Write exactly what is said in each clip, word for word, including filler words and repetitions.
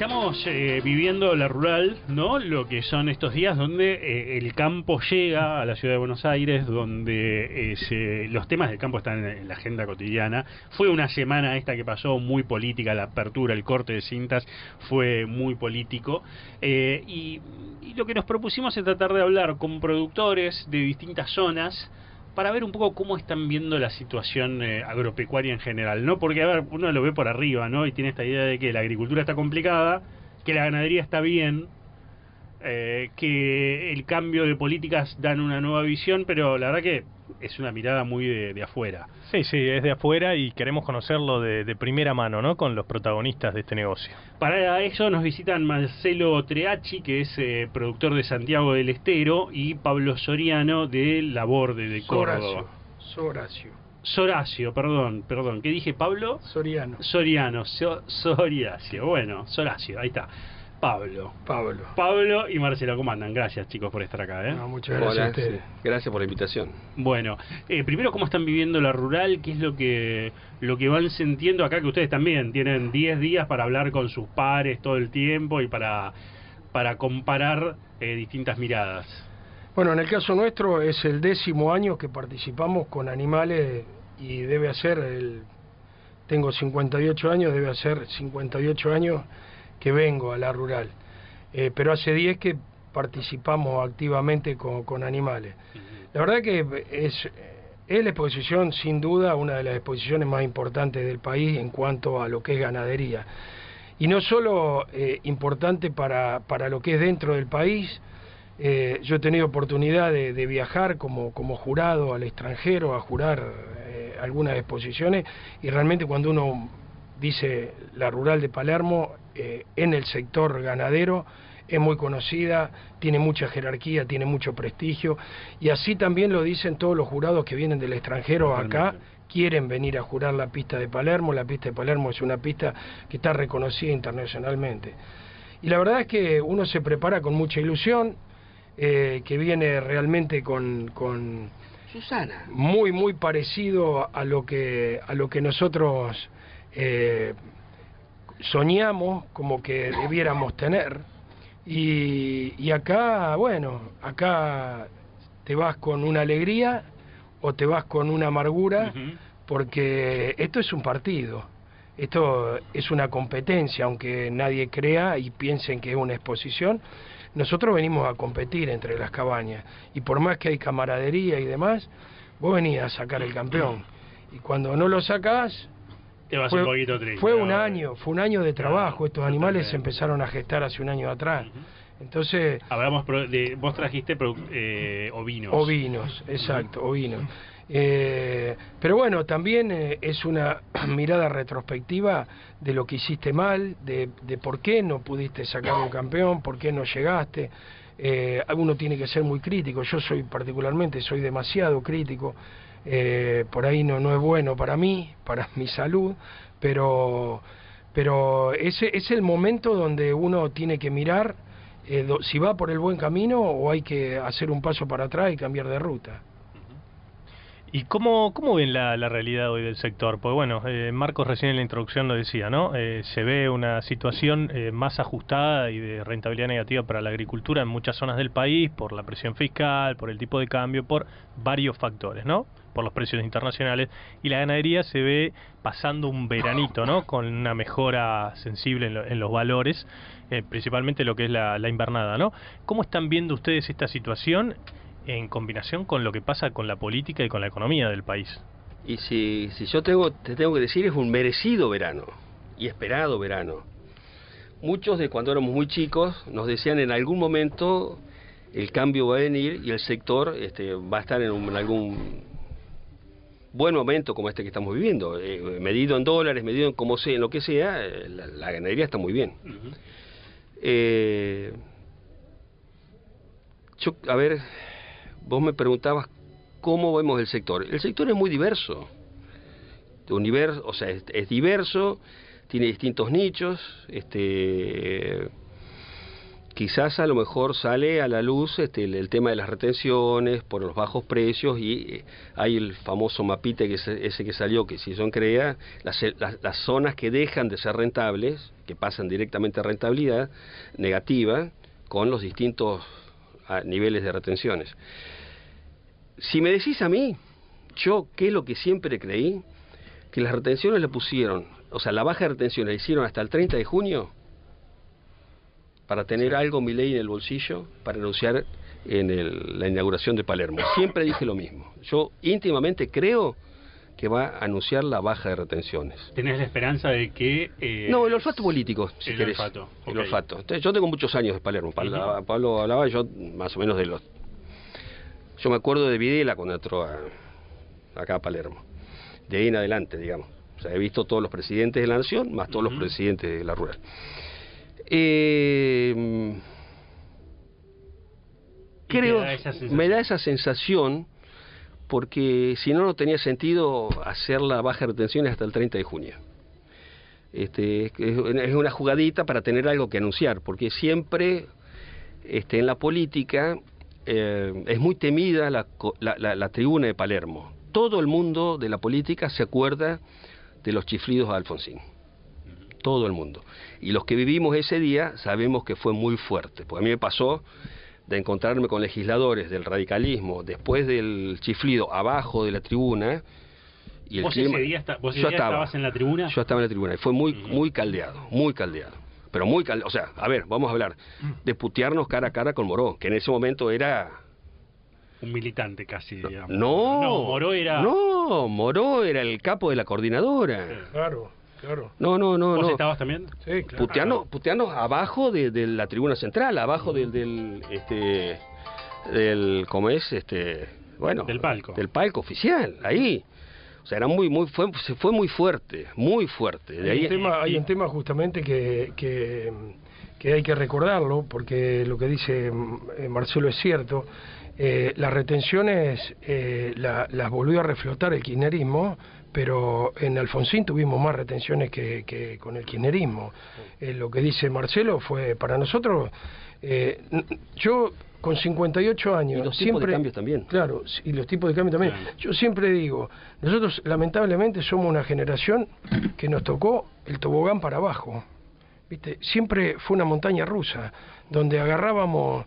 Estamos eh, viviendo la rural, ¿no? Lo que son estos días donde eh, el campo llega a la ciudad de Buenos Aires, donde eh, se, los temas del campo están en, en la agenda cotidiana. Fue una semana esta que pasó muy política, la apertura, el corte de cintas fue muy político. Eh, y, y lo que nos propusimos es tratar de hablar con productores de distintas zonas para ver un poco cómo están viendo la situación eh, agropecuaria en general, ¿no? Porque, a ver, uno lo ve por arriba, ¿no? Y tiene esta idea de que la agricultura está complicada, que la ganadería está bien, eh, que el cambio de políticas dan una nueva visión, pero la verdad que es una mirada muy de, de afuera. Sí, sí, es de afuera y queremos conocerlo de, de primera mano, ¿no? Con los protagonistas de este negocio. Para eso nos visitan Marcelo Treachi, que es eh, productor de Santiago del Estero, y Pablo Soriano de Laborde de Córdoba. Soracio. Soracio, perdón, perdón. ¿Qué dije, Pablo? Soriano. Soriano, so, Soriacio. Bueno, Soracio, ahí está. Pablo. Pablo. Pablo y Marcelo, ¿cómo andan? Gracias, chicos, por estar acá, ¿eh? No, muchas gracias Hola, a ustedes. sí. Gracias por la invitación. Bueno, eh, primero, ¿cómo están viviendo la rural? ¿Qué es lo que lo que van sintiendo acá? Que ustedes también tienen diez días para hablar con sus pares todo el tiempo y para, para comparar eh, distintas miradas. Bueno, en el caso nuestro es el décimo año que participamos con animales y debe hacer, el, tengo cincuenta y ocho años, debe hacer cincuenta y ocho años que vengo a la rural, eh, pero hace diez que participamos activamente con, con animales. La verdad que es, es la exposición, sin duda, una de las exposiciones más importantes del país en cuanto a lo que es ganadería. Y no solo eh, importante para, para lo que es dentro del país. Eh, yo he tenido oportunidad de, de viajar como, como jurado al extranjero, a jurar eh, algunas exposiciones, y realmente cuando uno dice la rural de Palermo, eh, en el sector ganadero, es muy conocida, tiene mucha jerarquía, tiene mucho prestigio, y así también lo dicen todos los jurados que vienen del extranjero acá, quieren venir a jurar la pista de Palermo. La pista de Palermo es una pista que está reconocida internacionalmente. Y la verdad es que uno se prepara con mucha ilusión, eh, que viene realmente con, con Susana. muy, muy parecido a lo que, a lo que nosotros eh, soñamos como que debiéramos tener. Y, y acá, bueno, acá te vas con una alegría o te vas con una amargura, uh-huh. Porque esto es un partido, esto es una competencia, aunque nadie crea y piensen que es una exposición. Nosotros venimos a competir entre las cabañas, y por más que hay camaradería y demás, vos venís a sacar el campeón, y cuando no lo sacás, te vas fue, un poquito triste, fue ¿no? un año, fue un año de trabajo. Claro, estos animales totalmente. se empezaron a gestar hace un año atrás. Uh-huh. Entonces, hablamos de, vos trajiste eh, ovinos. Ovinos, exacto, ovinos. Eh, pero bueno, también eh, es una mirada retrospectiva de lo que hiciste mal, de, de por qué no pudiste sacar un campeón, por qué no llegaste. Eh, uno tiene que ser muy crítico. Yo soy particularmente, soy demasiado crítico. Eh, por ahí no, no es bueno para mí, para mi salud, pero, pero ese es el momento donde uno tiene que mirar eh, do, si va por el buen camino o hay que hacer un paso para atrás y cambiar de ruta. ¿Y cómo, cómo ven la, la realidad hoy del sector? Pues bueno, eh, Marcos recién en la introducción lo decía, ¿no? Eh, se ve una situación eh, más ajustada y de rentabilidad negativa para la agricultura en muchas zonas del país, por la presión fiscal, por el tipo de cambio, por varios factores, ¿no? Por los precios internacionales. Y la ganadería se ve pasando un veranito, ¿no? Con una mejora sensible en, lo, en los valores, eh, principalmente lo que es la, la invernada, ¿no? ¿Cómo están viendo ustedes esta situación en combinación con lo que pasa con la política y con la economía del país? Y si, si yo tengo, te tengo que decir, es un merecido verano y esperado verano. Muchos de cuando éramos muy chicos nos decían en algún momento el cambio va a venir y el sector este, va a estar en, un, en algún buen momento como este que estamos viviendo, eh, medido en dólares, medido en como sea, en lo que sea, eh, la, la ganadería está muy bien. Uh-huh. eh, yo, a ver, vos me preguntabas cómo vemos el sector. El sector es muy diverso. Universo, o sea, es, es diverso, tiene distintos nichos, este, quizás a lo mejor sale a la luz este, el, el tema de las retenciones por los bajos precios y eh, hay el famoso mapita que ese, ese que salió, que si son crea, las, las, las zonas que dejan de ser rentables, que pasan directamente a rentabilidad negativa, con los distintos a, niveles de retenciones. Si me decís a mí, yo, ¿qué es lo que siempre creí? Que las retenciones le pusieron, o sea, la baja de retenciones la hicieron hasta el treinta de junio, para tener sí. algo Milei en el bolsillo, para anunciar en el, la inauguración de Palermo. Siempre dije lo mismo. Yo íntimamente creo que va a anunciar la baja de retenciones. ¿Tenés la esperanza de que...? Eh, no, el olfato político, si el querés. Olfato. El Okay. olfato. Entonces, yo tengo muchos años de Palermo. Pablo, uh-huh. Pablo hablaba, yo más o menos de los... Yo me acuerdo de Videla cuando entró a, acá a Palermo. De ahí en adelante, digamos. O sea, he visto todos los presidentes de la nación, más todos uh-huh. los presidentes de la rural. Eh, creo, da me da esa sensación, porque si no, no tenía sentido hacer la baja de retenciones hasta el treinta de junio. Este, es una jugadita para tener algo que anunciar, porque siempre este, en la política eh, es muy temida la, la, la, la tribuna de Palermo. Todo el mundo de la política se acuerda de los chiflidos a Alfonsín. Todo el mundo. Y los que vivimos ese día sabemos que fue muy fuerte, porque a mí me pasó de encontrarme con legisladores del radicalismo después del chiflido abajo de la tribuna. Y el ¿Vos clima, ese día, está, vos ese yo día estaba, estabas en la tribuna? Yo estaba en la tribuna y fue muy, uh-huh. muy caldeado, muy caldeado. Pero muy caldeado, o sea, a ver, vamos a hablar de putearnos cara a cara con Moró, que en ese momento era... Un militante casi, digamos. No, no, Moró era... No, Moró era el capo de la coordinadora. Sí, claro. Claro. No, no, no. ¿Vos no. estabas también? Sí, claro. Putearnos, putearnos abajo de, de la tribuna central, abajo del, del, este, del, ¿cómo es? Este, bueno. Del palco. Del palco oficial, ahí. O sea, era muy, muy, fue, fue muy fuerte, muy fuerte. De hay, ahí, un tema, hay un tema justamente que, que, que hay que recordarlo, porque lo que dice Marcelo es cierto. Eh, las retenciones eh, la, las volvió a reflotar el kirchnerismo, pero en Alfonsín tuvimos más retenciones que, que con el kirchnerismo. Eh, lo que dice Marcelo fue para nosotros, eh, yo con cincuenta y ocho años... Y los siempre, tipos de cambios también. Claro, y los tipos de cambio también. Claro. Yo siempre digo, nosotros lamentablemente somos una generación que nos tocó el tobogán para abajo. ¿Viste? Siempre fue una montaña rusa, donde agarrábamos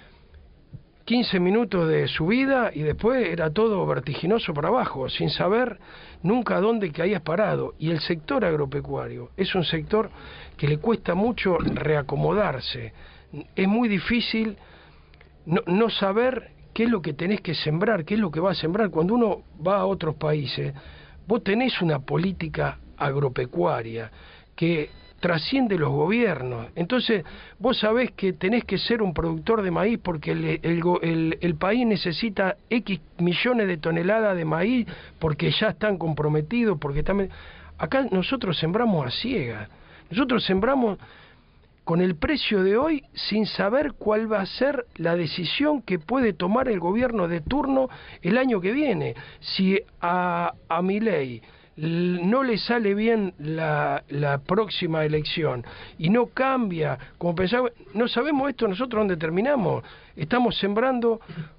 quince minutos de subida y después era todo vertiginoso para abajo, sin saber nunca dónde caías parado. Y el sector agropecuario es un sector que le cuesta mucho reacomodarse. Es muy difícil no, no saber qué es lo que tenés que sembrar, qué es lo que vas a sembrar. Cuando uno va a otros países, vos tenés una política agropecuaria que trasciende los gobiernos. Entonces, vos sabés que tenés que ser un productor de maíz porque el, el, el, el país necesita X millones de toneladas de maíz porque ya están comprometidos, porque están... Acá nosotros sembramos a ciegas. Nosotros sembramos con el precio de hoy sin saber cuál va a ser la decisión que puede tomar el gobierno de turno el año que viene. Si a, a Milei no le sale bien la, la próxima elección y no cambia como pensaba, no sabemos esto nosotros dónde terminamos. Estamos sembrando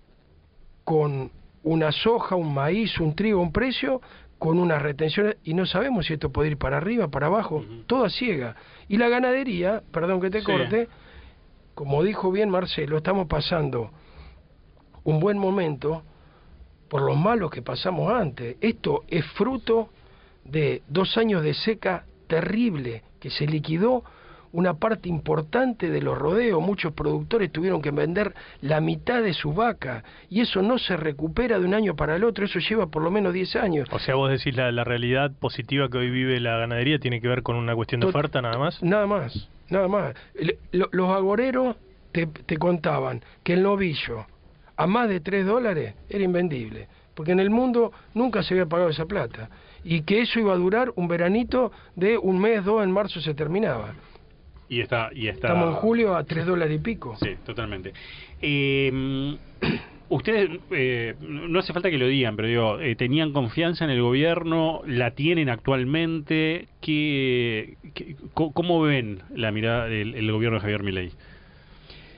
con una soja, un maíz, un trigo, un precio, con unas retenciones y no sabemos si esto puede ir para arriba, para abajo, uh-huh. Todo a ciega. Y la ganadería, perdón que te sí. corte, como dijo bien Marcelo, estamos pasando un buen momento por los malos que pasamos antes. Esto es fruto de dos años de seca terrible, que se liquidó una parte importante de los rodeos. Muchos productores tuvieron que vender la mitad de sus vacas, y eso no se recupera de un año para el otro, eso lleva por lo menos diez años. O sea, vos decís la, la realidad positiva que hoy vive la ganadería tiene que ver con una cuestión de oferta nada más. Nada más, nada más. El, lo, los agoreros te, te contaban que el novillo a más de tres dólares era invendible, porque en el mundo nunca se había pagado esa plata, y que eso iba a durar un veranito de un mes, dos, en marzo se terminaba. Y está, y está... Estamos en julio a tres dólares y pico. Sí, totalmente. Eh, ustedes, eh, no hace falta que lo digan, pero digo, eh, ¿tenían confianza en el gobierno? ¿La tienen actualmente? ¿Qué, qué, ¿Cómo ven la mirada del el gobierno de Javier Milei?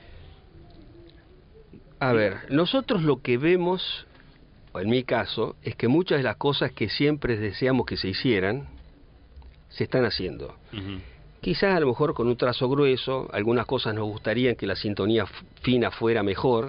A ver, nosotros lo que vemos, o en mi caso, es que muchas de las cosas que siempre deseamos que se hicieran, se están haciendo. Uh-huh. Quizás a lo mejor con un trazo grueso, algunas cosas nos gustarían que la sintonía fina fuera mejor,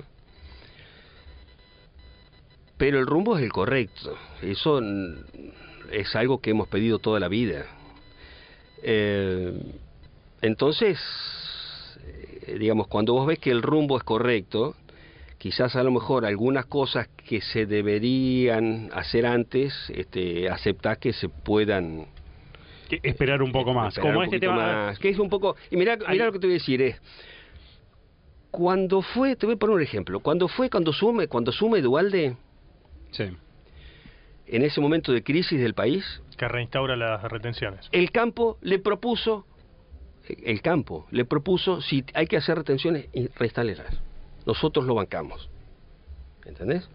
pero el rumbo es el correcto. Eso es algo que hemos pedido toda la vida. Eh, entonces, digamos, cuando vos ves que el rumbo es correcto, quizás a lo mejor algunas cosas que se deberían hacer antes, este, aceptar que se puedan que esperar un poco más. Como este tema más, que es un poco, y mira, mira lo que te voy a decir es, cuando fue, te voy a poner un ejemplo, cuando fue, cuando sume, cuando sume Duhalde, sí, en ese momento de crisis del país, que reinstaura las retenciones. El campo le propuso, el campo le propuso si hay que hacer retenciones y reinstalarlas. Nosotros lo bancamos, ¿entendés?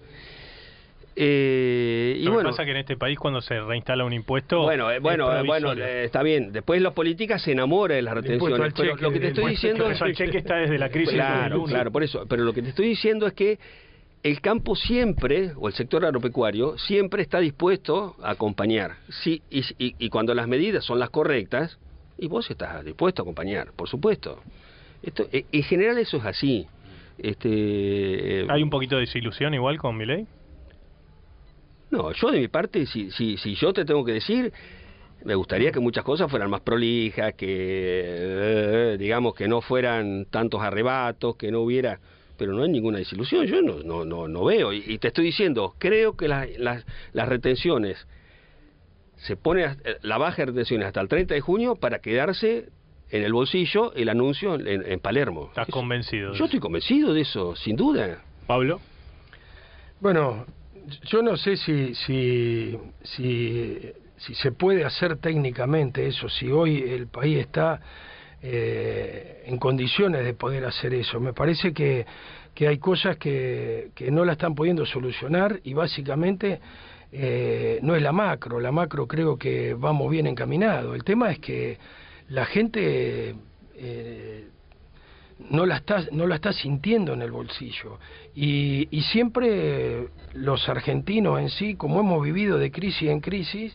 Eh, y lo bueno, que pasa que en este país cuando se reinstala un impuesto, bueno, eh, bueno, eh, bueno, eh, está bien. Después la política se enamora de las retenciones, pero cheque, lo que te estoy diciendo es que el cheque está desde la crisis. Claro, claro, por eso. Pero lo que te estoy diciendo es que el campo siempre, o el sector agropecuario, siempre está dispuesto a acompañar. Sí, y, y, y cuando las medidas son las correctas, y vos estás dispuesto a acompañar, por supuesto. Esto, en general eso es así. Este, ¿Hay un poquito de desilusión igual con Milei? No, yo de mi parte, si, si, si yo te tengo que decir, me gustaría que muchas cosas fueran más prolijas, que eh, digamos que no fueran tantos arrebatos, que no hubiera, pero no hay ninguna desilusión, yo no no no, no veo, y, y te estoy diciendo, creo que las, las, las retenciones, se pone la baja de retenciones hasta el treinta de junio para quedarse en el bolsillo el anuncio en, en Palermo. ¿Estás eso, convencido? Yo estoy convencido de eso, sin duda. Pablo. Bueno, yo no sé si, si, si, si se puede hacer técnicamente eso, si hoy el país está eh, en condiciones de poder hacer eso. Me parece que, que hay cosas que, que no la están pudiendo solucionar y básicamente eh, no es la macro, la macro creo que vamos bien encaminados. El tema es que la gente eh, no la está no la está sintiendo en el bolsillo y, y siempre los argentinos en sí, como hemos vivido de crisis en crisis,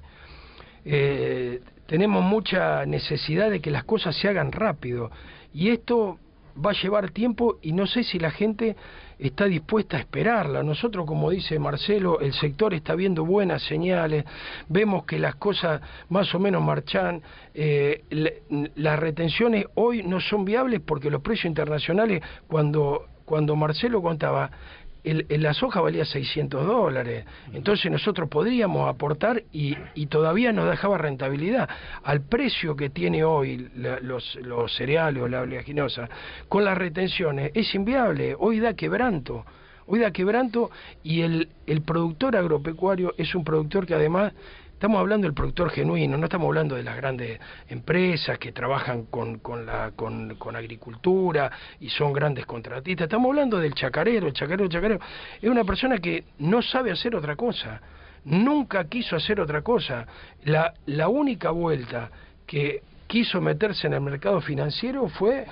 eh, tenemos mucha necesidad de que las cosas se hagan rápido y esto va a llevar tiempo y no sé si la gente está dispuesta a esperarla. Nosotros, como dice Marcelo, el sector está viendo buenas señales, vemos que las cosas más o menos marchan, eh, le, las retenciones hoy no son viables porque los precios internacionales, cuando, cuando Marcelo contaba, el, el, la soja valía seiscientos dólares, entonces nosotros podríamos aportar y, y todavía nos dejaba rentabilidad. Al precio que tiene hoy la, los, los cereales o la oleaginosa, con las retenciones, es inviable, hoy da quebranto, hoy da quebranto y el, el productor agropecuario es un productor que además, estamos hablando del productor genuino, no estamos hablando de las grandes empresas que trabajan con, con, la, con, con agricultura y son grandes contratistas, estamos hablando del chacarero, el chacarero, el chacarero, es una persona que no sabe hacer otra cosa, nunca quiso hacer otra cosa, la, la única vuelta que quiso meterse en el mercado financiero fue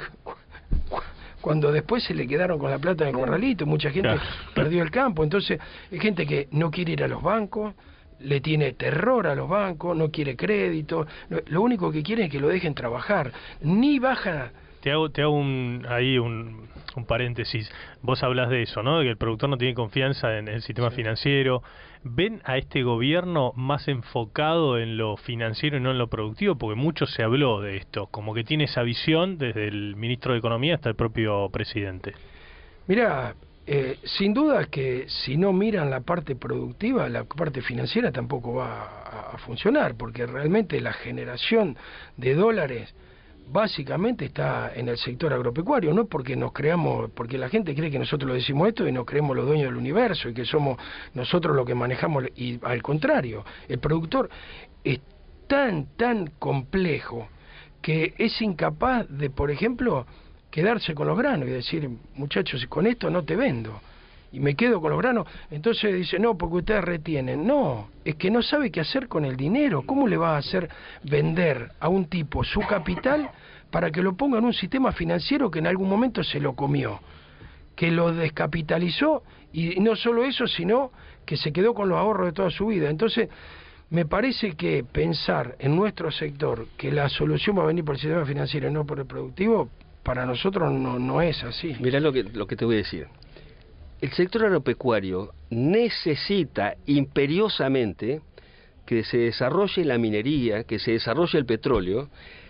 cuando después se le quedaron con la plata en el corralito, mucha gente claro. perdió el campo, entonces hay gente que no quiere ir a los bancos, le tiene terror a los bancos, no quiere crédito, lo único que quiere es que lo dejen trabajar, ni baja. Te hago, te hago un, ahí un, un paréntesis, vos hablas de eso, ¿no? De que el productor no tiene confianza en el sistema sí. financiero. ¿Ven a este gobierno más enfocado en lo financiero y no en lo productivo? Porque mucho se habló de esto, como que tiene esa visión desde el ministro de Economía hasta el propio presidente. Mira, Eh, sin duda que si no miran la parte productiva, la parte financiera tampoco va a, a funcionar, porque realmente la generación de dólares básicamente está en el sector agropecuario, no porque nos creamos, porque la gente cree que nosotros lo decimos esto y nos creemos los dueños del universo y que somos nosotros los que manejamos, y al contrario, el productor es tan, tan complejo que es incapaz de, por ejemplo, quedarse con los granos y decir, muchachos, con esto no te vendo y me quedo con los granos. Entonces dice, no, porque ustedes retienen. No, es que no sabe qué hacer con el dinero. ¿Cómo le va a hacer vender a un tipo su capital para que lo ponga en un sistema financiero que en algún momento se lo comió? que lo descapitalizó, y no solo eso, sino que se quedó con los ahorros de toda su vida. Entonces, me parece que pensar en nuestro sector que la solución va a venir por el sistema financiero y no por el productivo, para nosotros no, no es así. Mirá lo que, lo que te voy a decir. El sector agropecuario necesita imperiosamente que se desarrolle la minería, que se desarrolle el petróleo,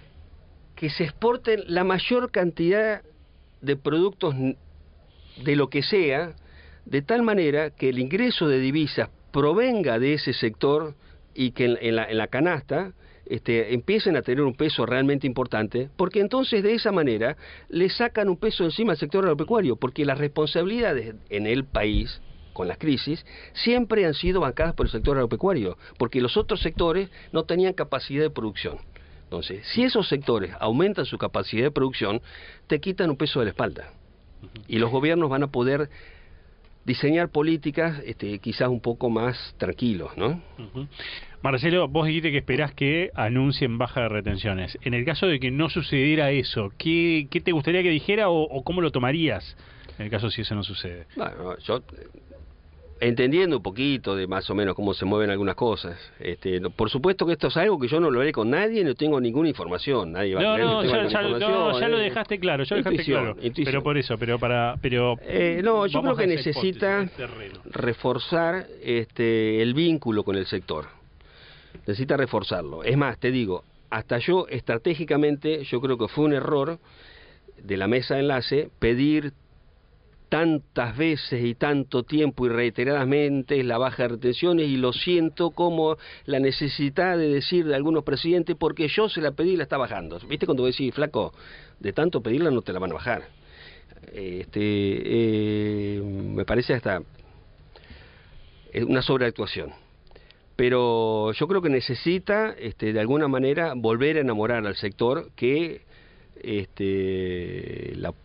que se exporten la mayor cantidad de productos de lo que sea, de tal manera que el ingreso de divisas provenga de ese sector y que en, en, la, en la canasta este, empiecen a tener un peso realmente importante, porque entonces de esa manera le sacan un peso encima al sector agropecuario, porque las responsabilidades en el país con las crisis siempre han sido bancadas por el sector agropecuario, porque los otros sectores no tenían capacidad de producción. Entonces, si esos sectores aumentan su capacidad de producción, te quitan un peso de la espalda. Y los gobiernos van a poder diseñar políticas este, quizás un poco más tranquilos, ¿no? Uh-huh. Marcelo, vos dijiste que esperás que anuncien baja de retenciones. En el caso de que no sucediera eso, ¿qué, qué te gustaría que dijera o, o cómo lo tomarías en el caso si eso no sucede? Bueno, yo... entendiendo un poquito de más o menos cómo se mueven algunas cosas. Este, no, por supuesto que esto es algo que yo no lo haré con nadie, no tengo ninguna información. Nadie va no, a creer no, que tengo ya, alguna ya, información. no, ya lo eh, dejaste claro, ya lo dejaste intuición, claro. intuición. Pero por eso, pero para, pero eh, no, yo creo que a esa necesita hipótesis, terreno. reforzar este, el vínculo con el sector. Necesita reforzarlo. Es más, te digo, hasta yo estratégicamente, yo creo que fue un error de la mesa de enlace pedir tantas veces y tanto tiempo y reiteradamente la baja de retenciones, y lo siento como la necesidad de decir de algunos presidentes, porque yo se la pedí y la está bajando. ¿Viste cuando decís, flaco, de tanto pedirla no te la van a bajar? Este, eh, me parece hasta una sobreactuación. Pero yo creo que necesita, este, de alguna manera, volver a enamorar al sector, que este, la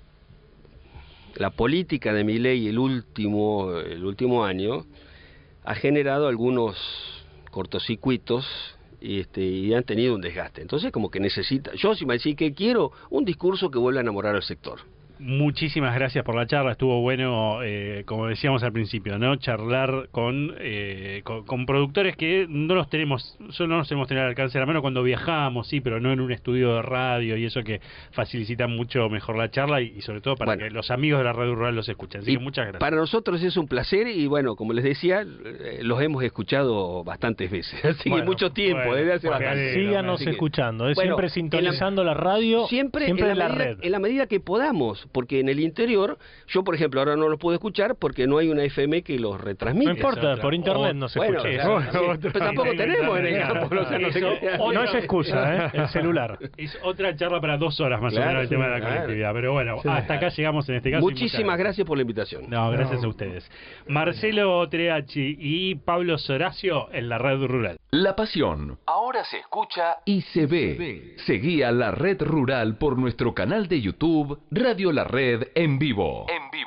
La política de Milei el último, el último año ha generado algunos cortocircuitos y, este, y han tenido un desgaste. Entonces, como que necesita... Yo, si me decís que quiero un discurso que vuelva a enamorar al sector. Muchísimas gracias por la charla, estuvo bueno, eh, como decíamos al principio, ¿no? Charlar con, eh, con, con productores que no los tenemos, solo no los tenemos tener al alcance de la mano cuando viajamos, sí, pero no en un estudio de radio y eso que facilita mucho mejor la charla y, y sobre todo para bueno, que los amigos de la red rural los escuchen. Así que muchas gracias. Para nosotros es un placer y bueno, como les decía, eh, los hemos escuchado bastantes veces, así bueno, que mucho tiempo, bueno, desde hace bueno, bastante. Síganos así escuchando, eh, bueno, siempre sintonizando en la, la radio, siempre, siempre en la, en la medida, red. En la medida que podamos. Porque en el interior, yo por ejemplo ahora no los puedo escuchar porque no hay una F M que los retransmite. No importa, por internet o, no se bueno, escucha. Claro, sí, pero tampoco tenemos en el campo. No, sé, no, sé o no es excusa, ¿eh? El celular. Es otra charla para dos horas más claro, o menos el tema de la claro. conectividad. Pero bueno, sí, hasta acá llegamos en este caso. Muchísimas gracias por la invitación. No, gracias no. a ustedes. Marcelo Treachi y Pablo Soracio en la red rural. La pasión ahora se escucha y se ve. Seguí a la red rural por nuestro canal de YouTube Radio La Red en vivo. En vivo.